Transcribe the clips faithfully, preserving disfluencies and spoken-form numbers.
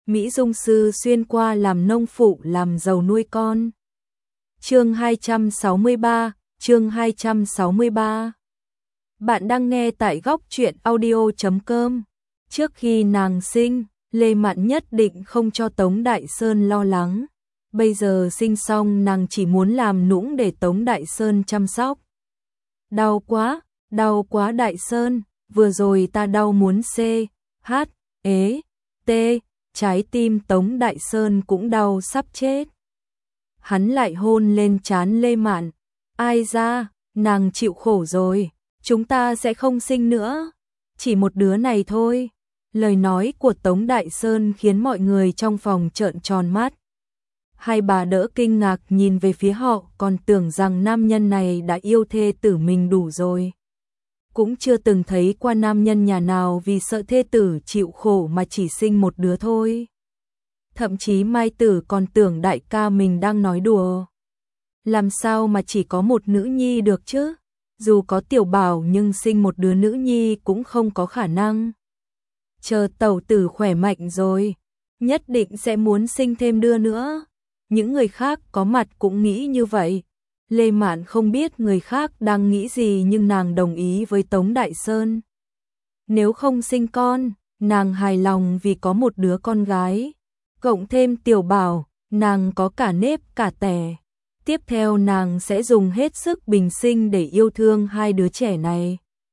Mỹ Dung sư xuyên qua làm nông phụ làm giàu nuôi con. Chương hai trăm sáu mươi ba, chương hai trăm sáu mươi ba. Bạn đang nghe tại góc truyện audio chấm com. Trước khi nàng sinh, Lê Mạn nhất định không cho Tống Đại Sơn lo lắng. Bây giờ sinh xong nàng chỉ muốn làm nũng để Tống Đại Sơn chăm sóc. Đau quá, đau quá Đại Sơn, vừa rồi ta đau muốn C, H, ế, T, trái tim Tống Đại Sơn cũng đau sắp chết. Hắn lại hôn lên trán Lê Mạn. Ai ra, nàng chịu khổ rồi, chúng ta sẽ không sinh nữa, chỉ một đứa này thôi. Lời nói của Tống Đại Sơn khiến mọi người trong phòng trợn tròn mắt. Hai bà đỡ kinh ngạc nhìn về phía họ, còn tưởng rằng nam nhân này đã yêu thê tử mình đủ rồi. Cũng chưa từng thấy qua nam nhân nhà nào vì sợ thê tử chịu khổ mà chỉ sinh một đứa thôi. Thậm chí Mai Tử còn tưởng đại ca mình đang nói đùa. Làm sao mà chỉ có một nữ nhi được chứ? Dù có tiểu bảo nhưng sinh một đứa nữ nhi cũng không có khả năng. Chờ tẩu tử khỏe mạnh rồi, nhất định sẽ muốn sinh thêm đứa nữa. Những người khác có mặt cũng nghĩ như vậy. Lê Mạn không biết người khác đang nghĩ gì nhưng nàng đồng ý với Tống Đại Sơn. Nếu không sinh con, nàng hài lòng vì có một đứa con gái. Cộng thêm tiểu bảo, nàng có cả nếp cả tẻ. Tiếp theo nàng sẽ dùng hết sức bình sinh để yêu thương hai đứa trẻ này.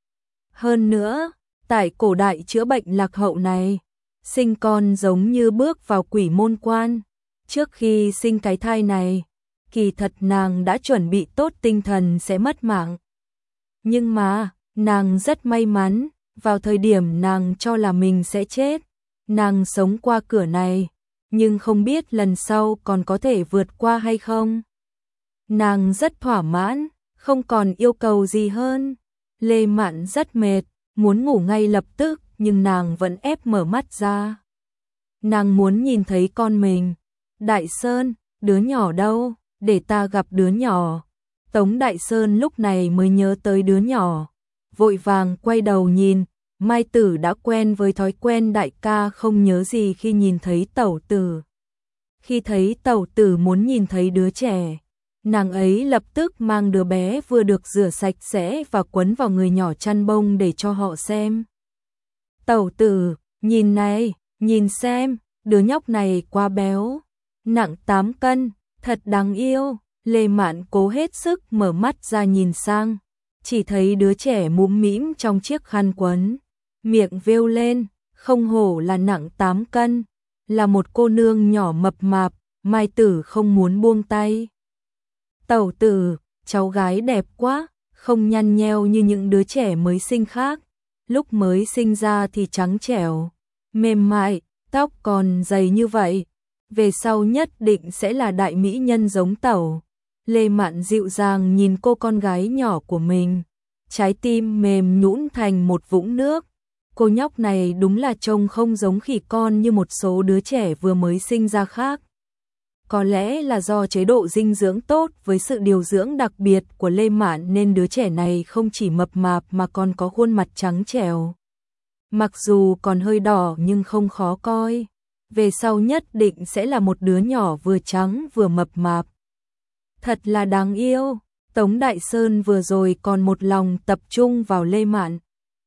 Hơn nữa, tại cổ đại chữa bệnh lạc hậu này, sinh con giống như bước vào quỷ môn quan. Trước khi sinh cái thai này, kỳ thật nàng đã chuẩn bị tốt tinh thần sẽ mất mạng. Nhưng mà, nàng rất may mắn, vào thời điểm nàng cho là mình sẽ chết, nàng sống qua cửa này, nhưng không biết lần sau còn có thể vượt qua hay không. Nàng rất thỏa mãn, không còn yêu cầu gì hơn. Lê Mạn rất mệt, muốn ngủ ngay lập tức, nhưng nàng vẫn ép mở mắt ra. Nàng muốn nhìn thấy con mình. Đại Sơn, đứa nhỏ đâu, để ta gặp đứa nhỏ. Tống Đại Sơn lúc này mới nhớ tới đứa nhỏ, vội vàng quay đầu nhìn. Mai Tử đã quen với thói quen đại ca không nhớ gì khi nhìn thấy tẩu tử. Khi thấy tẩu tử muốn nhìn thấy đứa trẻ, nàng ấy lập tức mang đứa bé vừa được rửa sạch sẽ và quấn vào người nhỏ chăn bông để cho họ xem. Tẩu tử, nhìn này, nhìn xem, đứa nhóc này quá béo, nặng tám cân, thật đáng yêu. Lê Mạn cố hết sức mở mắt ra nhìn sang, chỉ thấy đứa trẻ mũm mĩm trong chiếc khăn quấn, miệng vêu lên, không hổ là nặng tám cân, là một cô nương nhỏ mập mạp. Mai Tử không muốn buông tay. Tẩu tử, cháu gái đẹp quá, không nhăn nheo như những đứa trẻ mới sinh khác. Lúc mới sinh ra thì trắng trẻo, mềm mại, tóc còn dày như vậy. Về sau nhất định sẽ là đại mỹ nhân giống tẩu. Lê Mạn dịu dàng nhìn cô con gái nhỏ của mình, trái tim mềm nhũn thành một vũng nước. Cô nhóc này đúng là trông không giống khỉ con như một số đứa trẻ vừa mới sinh ra khác. Có lẽ là do chế độ dinh dưỡng tốt với sự điều dưỡng đặc biệt của Lê Mạn nên đứa trẻ này không chỉ mập mạp mà còn có khuôn mặt trắng trẻo. Mặc dù còn hơi đỏ nhưng không khó coi. Về sau nhất định sẽ là một đứa nhỏ vừa trắng vừa mập mạp. Thật là đáng yêu. Tống Đại Sơn vừa rồi còn một lòng tập trung vào Lê Mạn.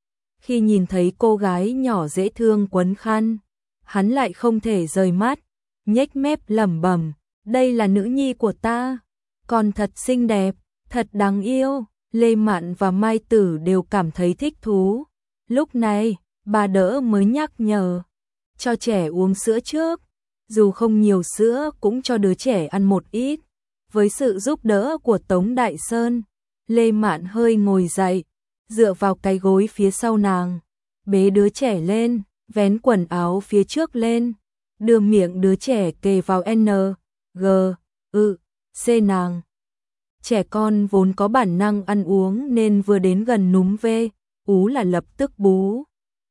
Khi nhìn thấy cô gái nhỏ dễ thương quấn khăn, hắn lại không thể rời mắt, nhếch mép lẩm bẩm, đây là nữ nhi của ta, còn thật xinh đẹp, thật đáng yêu. Lê Mạn và Mai Tử đều cảm thấy thích thú. Lúc này, bà đỡ mới nhắc nhở, cho trẻ uống sữa trước, dù không nhiều sữa cũng cho đứa trẻ ăn một ít. Với sự giúp đỡ của Tống Đại Sơn, Lê Mạn hơi ngồi dậy, dựa vào cái gối phía sau nàng, bế đứa trẻ lên, vén quần áo phía trước lên, đưa miệng đứa trẻ kề vào N, G, ư, C nàng. Trẻ con vốn có bản năng ăn uống nên vừa đến gần núm V, ú là lập tức bú.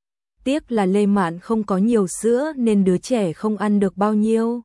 Tiếc là Lê Mạn không có nhiều sữa nên đứa trẻ không ăn được bao nhiêu.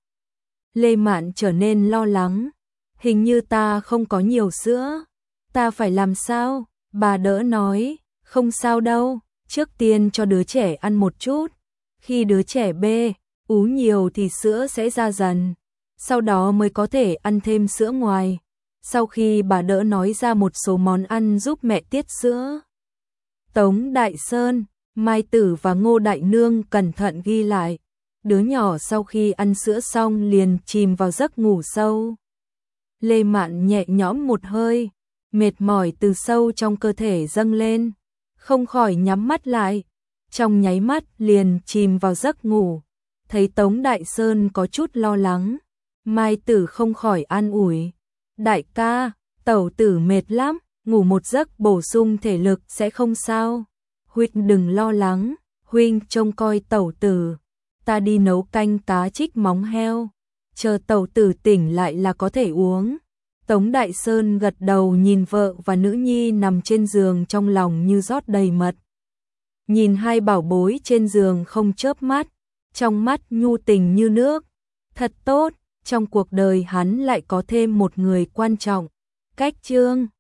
Lê Mạn trở nên lo lắng, hình như ta không có nhiều sữa, ta phải làm sao? Bà đỡ nói, không sao đâu, trước tiên cho đứa trẻ ăn một chút, khi đứa trẻ B, Ú nhiều thì sữa sẽ ra dần, sau đó mới có thể ăn thêm sữa ngoài. Sau khi bà đỡ nói ra một số món ăn giúp mẹ tiết sữa, Tống Đại Sơn, Mai Tử và Ngô Đại Nương cẩn thận ghi lại. Đứa nhỏ sau khi ăn sữa xong liền chìm vào giấc ngủ sâu. Lê Mạn nhẹ nhõm một hơi, mệt mỏi từ sâu trong cơ thể dâng lên, không khỏi nhắm mắt lại, trong nháy mắt liền chìm vào giấc ngủ. Thấy Tống Đại Sơn có chút lo lắng, Mai Tử không khỏi an ủi. Đại ca, tẩu tử mệt lắm, ngủ một giấc bổ sung thể lực sẽ không sao. Huynh đừng lo lắng, huynh trông coi tẩu tử. Ta đi nấu canh cá trích móng heo, chờ tẩu tử tỉnh lại là có thể uống. Tống Đại Sơn gật đầu nhìn vợ và nữ nhi nằm trên giường, trong lòng như rót đầy mật. Nhìn hai bảo bối trên giường không chớp mắt, trong mắt nhu tình như nước. Thật tốt, trong cuộc đời hắn lại có thêm một người quan trọng. Cách chương